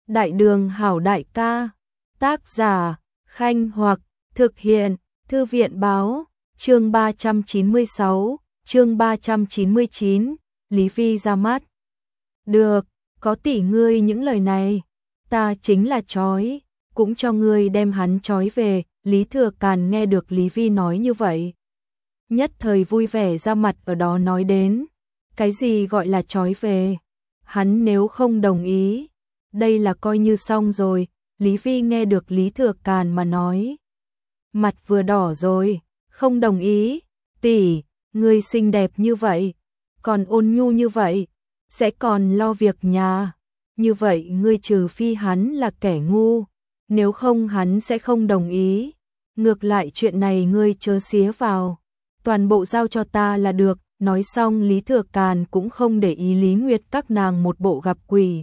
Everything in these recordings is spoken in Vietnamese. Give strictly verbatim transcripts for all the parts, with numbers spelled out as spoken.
Đại đường hảo đại ca. Tác giả, Khanh Hoặc, thực hiện, Thư viện báo, chương ba trăm chín mươi sáu, chương ba trăm chín mươi chín, Lý Phi ra mắt. Được, có tỷ ngươi những lời này, ta chính là trói, cũng cho ngươi đem hắn trói về. Lý Thừa Càn nghe được Lý Vi nói như vậy, nhất thời vui vẻ ra mặt ở đó nói đến, cái gì gọi là trói về, hắn nếu không đồng ý, đây là coi như xong rồi. Lý Vi nghe được Lý Thừa Càn mà nói, mặt vừa đỏ rồi, không đồng ý, tỷ, ngươi xinh đẹp như vậy, còn ôn nhu như vậy, sẽ còn lo việc nhà, như vậy ngươi trừ phi hắn là kẻ ngu, nếu không hắn sẽ không đồng ý, ngược lại chuyện này ngươi chớ xía vào, toàn bộ giao cho ta là được. Nói xong Lý Thừa Càn cũng không để ý Lý Nguyệt các nàng một bộ gặp quỷ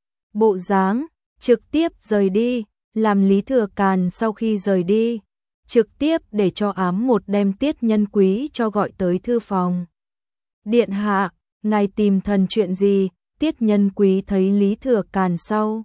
bộ dáng, trực tiếp rời đi. Làm Lý Thừa Càn sau khi rời đi, trực tiếp để cho ám một đem Tiết Nhân Quý cho gọi tới thư phòng. Điện hạ, ngài tìm thần chuyện gì? Tiết Nhân Quý thấy Lý Thừa Càn sau,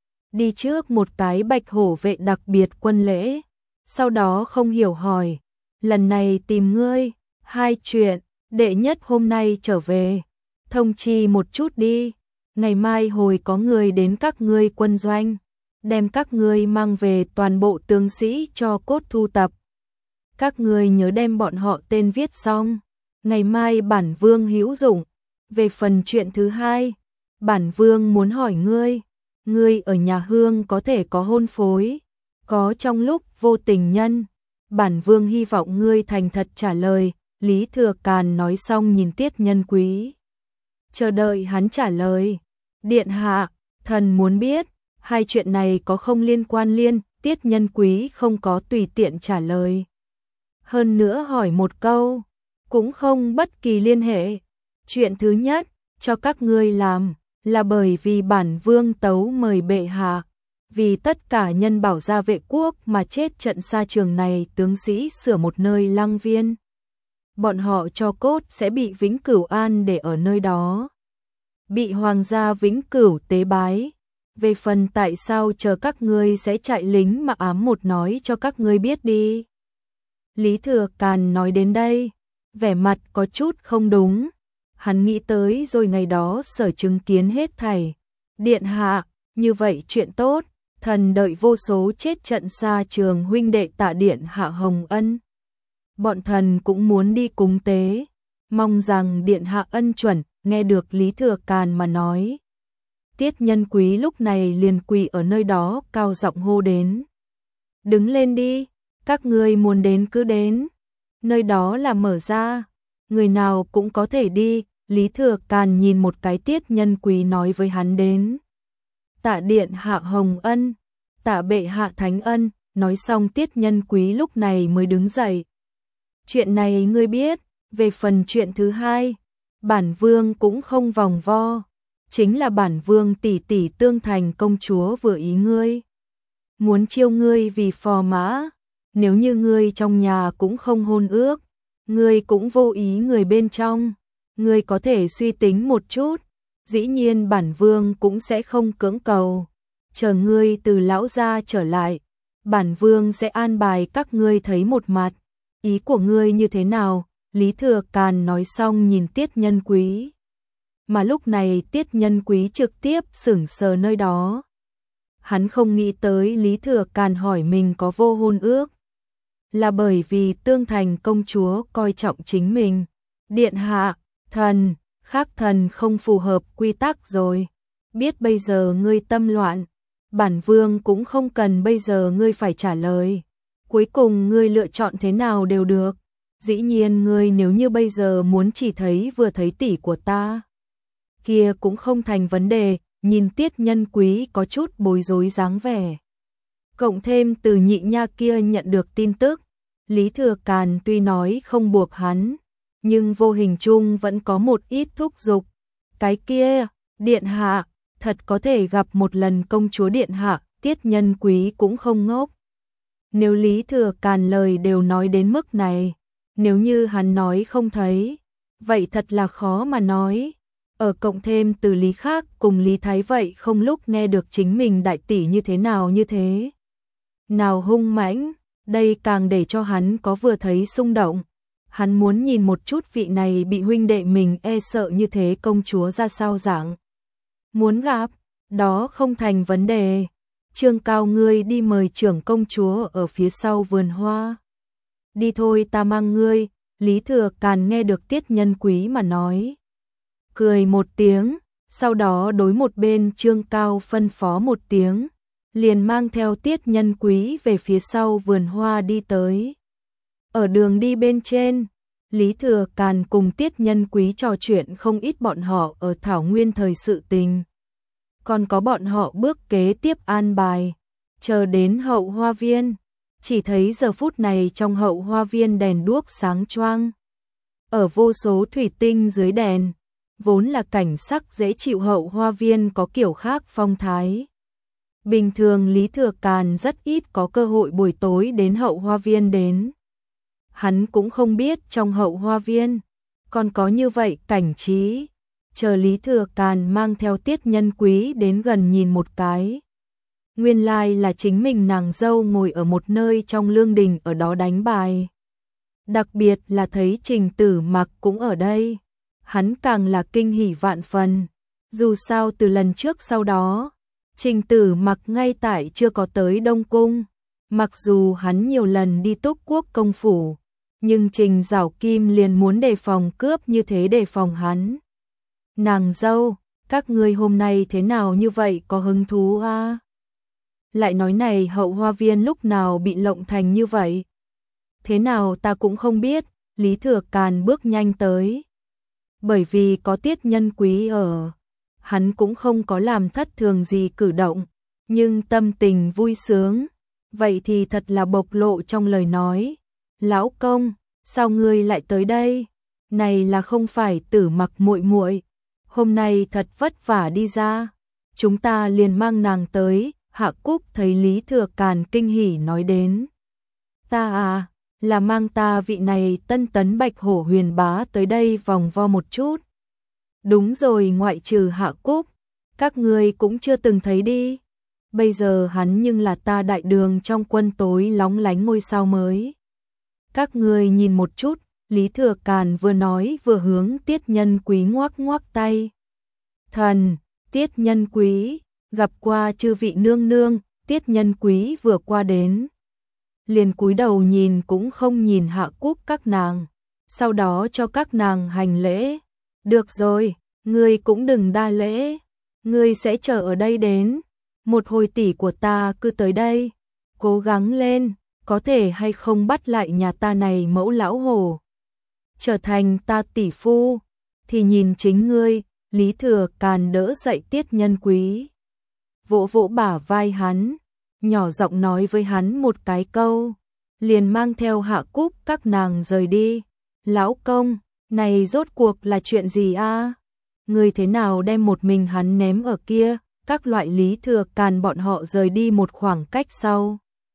đi trước một cái bạch hổ vệ đặc biệt quân lễ, sau đó không hiểu hỏi, lần này tìm ngươi, hai chuyện, đệ nhất hôm nay trở về, thông chi một chút đi, ngày mai hồi có người đến các ngươi quân doanh, đem các ngươi mang về toàn bộ tướng sĩ cho cốt thu tập. Các ngươi nhớ đem bọn họ tên viết xong, ngày mai bản vương hữu dụng. Về phần chuyện thứ hai, bản vương muốn hỏi ngươi, ngươi ở nhà Hương có thể có hôn phối, có trong lúc vô tình nhân, bản vương hy vọng ngươi thành thật trả lời. Lý Thừa Càn nói xong nhìn Tiết Nhân Quý, chờ đợi hắn trả lời. Điện hạ, thần muốn biết, hai chuyện này có không liên quan liên? Tiết Nhân Quý không có tùy tiện trả lời. Hơn nữa hỏi một câu, cũng không bất kỳ liên hệ. Chuyện thứ nhất, cho các ngươi làm, là bởi vì bản vương tấu mời bệ hạ, vì tất cả nhân bảo gia vệ quốc mà chết trận xa trường này tướng sĩ sửa một nơi lăng viên. Bọn họ cho cốt sẽ bị vĩnh cửu an để ở nơi đó, bị hoàng gia vĩnh cửu tế bái. Về phần tại sao chờ các ngươi sẽ chạy lính mà ám một nói cho các ngươi biết đi. Lý Thừa Càn nói đến đây, vẻ mặt có chút không đúng. Hắn nghĩ tới rồi ngày đó sở chứng kiến hết thảy. Điện hạ, như vậy chuyện tốt, thần đợi vô số chết trận xa trường huynh đệ tạ điện hạ hồng ân. Bọn thần cũng muốn đi cúng tế, mong rằng điện hạ ân chuẩn. Nghe được Lý Thừa Càn mà nói, Tiết Nhân Quý lúc này liền quỳ ở nơi đó cao giọng hô đến. Đứng lên đi, các ngươi muốn đến cứ đến, nơi đó là mở ra, người nào cũng có thể đi. Lý Thừa Càn nhìn một cái Tiết Nhân Quý nói với hắn đến. Tạ điện hạ hồng ân, tạ bệ hạ thánh ân. Nói xong Tiết Nhân Quý lúc này mới đứng dậy. Chuyện này ngươi biết, về phần chuyện thứ hai, bản vương cũng không vòng vo, chính là bản vương tỷ tỷ Tương Thành công chúa vừa ý ngươi, muốn chiêu ngươi vì phò mã. Nếu như ngươi trong nhà cũng không hôn ước, ngươi cũng vô ý người bên trong, ngươi có thể suy tính một chút, dĩ nhiên bản vương cũng sẽ không cưỡng cầu. Chờ ngươi từ lão gia trở lại, bản vương sẽ an bài các ngươi thấy một mặt. Ý của ngươi như thế nào? Lý Thừa Càn nói xong nhìn Tiết Nhân Quý. Mà lúc này Tiết Nhân Quý trực tiếp sững sờ nơi đó. Hắn không nghĩ tới Lý Thừa Càn hỏi mình có vô hôn ước, là bởi vì Tương Thành công chúa coi trọng chính mình. Điện hạ, thần, khác thần không phù hợp quy tắc rồi. Biết bây giờ ngươi tâm loạn, bản vương cũng không cần bây giờ ngươi phải trả lời. Cuối cùng ngươi lựa chọn thế nào đều được. Dĩ nhiên ngươi nếu như bây giờ muốn chỉ thấy vừa thấy tỷ của ta, kia cũng không thành vấn đề. Nhìn Tiết Nhân Quý có chút bối rối dáng vẻ, cộng thêm từ nhị nha kia nhận được tin tức, Lý Thừa Càn tuy nói không buộc hắn, nhưng vô hình chung vẫn có một ít thúc giục. Cái kia, điện hạ, thật có thể gặp một lần công chúa điện hạ. Tiết Nhân Quý cũng không ngốc. Nếu Lý Thừa Càn lời đều nói đến mức này, nếu như hắn nói không thấy, vậy thật là khó mà nói. Ở cộng thêm từ Lý khác cùng Lý Thái vậy không lúc nghe được chính mình đại tỷ như thế nào như thế. Nào hung mãnh, đây càng để cho hắn có vừa thấy xung động. Hắn muốn nhìn một chút vị này bị huynh đệ mình e sợ như thế công chúa ra sao dạng. Muốn gặp, đó không thành vấn đề. Trương Cao ngươi đi mời trưởng công chúa ở phía sau vườn hoa. Đi thôi ta mang ngươi, Lý Thừa Càn nghe được Tiết Nhân Quý mà nói. Cười một tiếng, sau đó đối một bên Trương Cao phân phó một tiếng, liền mang theo Tiết Nhân Quý về phía sau vườn hoa đi tới. Ở đường đi bên trên, Lý Thừa Càn cùng Tiết Nhân Quý trò chuyện không ít bọn họ ở Thảo Nguyên thời sự tình. Còn có bọn họ bước kế tiếp an bài, chờ đến hậu hoa viên, chỉ thấy giờ phút này trong hậu hoa viên đèn đuốc sáng choang. Ở vô số thủy tinh dưới đèn, vốn là cảnh sắc dễ chịu hậu hoa viên có kiểu khác phong thái. Bình thường Lý Thừa Càn rất ít có cơ hội buổi tối đến hậu hoa viên đến. Hắn cũng không biết trong hậu hoa viên còn có như vậy cảnh trí. Chờ Lý Thừa Càn mang theo Tiết Nhân Quý đến gần nhìn một cái. Nguyên lai là chính mình nàng dâu ngồi ở một nơi trong lương đình ở đó đánh bài. Đặc biệt là thấy Trình Tử Mặc cũng ở đây. Hắn càng là kinh hỉ vạn phần. Dù sao từ lần trước sau đó, Trình Tử Mặc ngay tại chưa có tới Đông Cung. Mặc dù hắn nhiều lần đi Túc Quốc công phủ, nhưng Trình Giảo Kim liền muốn đề phòng cướp như thế đề phòng hắn. Nàng dâu, các ngươi hôm nay thế nào như vậy có hứng thú à? Lại nói này hậu hoa viên lúc nào bị lộng thành như vậy? Thế nào ta cũng không biết, Lý Thừa Càn bước nhanh tới. Bởi vì có Tiết Nhân Quý ở, hắn cũng không có làm thất thường gì cử động, nhưng tâm tình vui sướng. Vậy thì thật là bộc lộ trong lời nói. Lão công, sao ngươi lại tới đây? Này là không phải Tử Mặc muội muội, hôm nay thật vất vả đi ra, chúng ta liền mang nàng tới. Hạ Cúc thấy Lý Thừa Càn kinh hỉ nói đến. Ta à, là mang ta vị này tân tấn Bạch Hổ Huyền bá tới đây vòng vo một chút. Đúng rồi, ngoại trừ Hạ Cúc, các ngươi cũng chưa từng thấy đi. Bây giờ hắn nhưng là ta đại đường trong quân tối lóng lánh ngôi sao mới. Các ngươi nhìn một chút, Lý Thừa Càn vừa nói vừa hướng Tiết Nhân Quý ngoắc ngoắc tay. Thần, Tiết Nhân Quý, gặp qua chư vị nương nương. Tiết Nhân Quý vừa qua đến, liền cúi đầu nhìn cũng không nhìn Hạ Cúc các nàng, sau đó cho các nàng hành lễ. Được rồi, ngươi cũng đừng đa lễ, ngươi sẽ chờ ở đây đến. Một hồi tỷ của ta cứ tới đây, cố gắng lên, có thể hay không bắt lại nhà ta này mẫu lão hổ, trở thành ta tỷ phu, thì nhìn chính ngươi. Lý Thừa Càn đỡ dậy Tiết Nhân Quý, vỗ vỗ bả vai hắn, nhỏ giọng nói với hắn một cái câu, liền mang theo Hạ Cúc các nàng rời đi. Lão công, này rốt cuộc là chuyện gì a? Người thế nào đem một mình hắn ném ở kia? Các loại Lý Thừa Càn bọn họ rời đi một khoảng cách sau.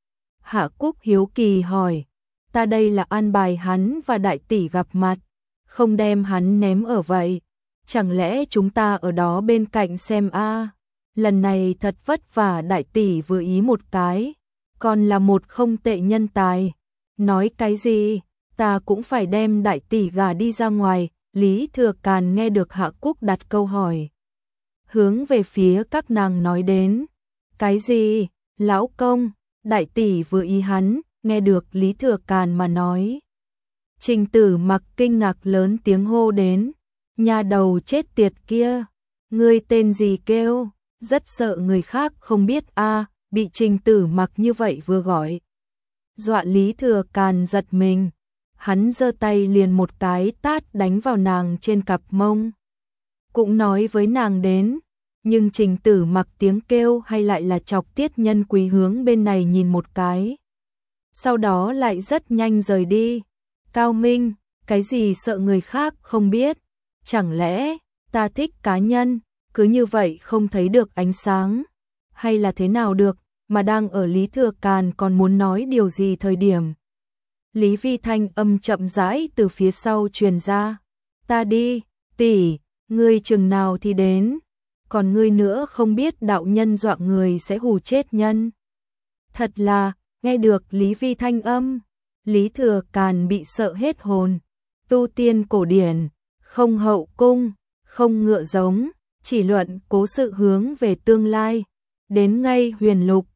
Hạ Cúc hiếu kỳ hỏi, ta đây là an bài hắn và đại tỷ gặp mặt, không đem hắn ném ở vậy. Chẳng lẽ chúng ta ở đó bên cạnh xem a? Lần này thật vất vả đại tỷ vừa ý một cái, còn là một không tệ nhân tài. Nói cái gì, ta cũng phải đem đại tỷ gả đi ra ngoài. Lý Thừa Càn nghe được Hạ Cúc đặt câu hỏi, hướng về phía các nàng nói đến. Cái gì, lão công, đại tỷ vừa ý hắn. Nghe được Lý Thừa Càn mà nói, Trình Tử Mặc kinh ngạc lớn tiếng hô đến, nhà đầu chết tiệt kia, ngươi tên gì kêu? Rất sợ người khác không biết a. À, bị Trình Tử Mặc như vậy vừa gọi, dọa Lý Thừa Càn giật mình, hắn giơ tay liền một cái tát đánh vào nàng trên cặp mông, cũng nói với nàng đến. Nhưng Trình Tử Mặc tiếng kêu hay lại là chọc Tiết Nhân Quý hướng bên này nhìn một cái, sau đó lại rất nhanh rời đi. Cao Minh, cái gì sợ người khác không biết? Chẳng lẽ ta thích cá nhân, cứ như vậy không thấy được ánh sáng, hay là thế nào được? Mà đang ở Lý Thừa Càn còn muốn nói điều gì thời điểm, Lý Vi thanh âm chậm rãi từ phía sau truyền ra, ta đi, tỷ, Ngươi chừng nào thì đến, còn ngươi nữa không biết đạo nhân dọa người sẽ hù chết nhân. Thật là, nghe được Lý Vi thanh âm, Lý Thừa Càn bị sợ hết hồn. Tu tiên cổ điển, không hậu cung, không ngựa giống, chỉ luận cố sự hướng về tương lai. Đến ngay huyền lục,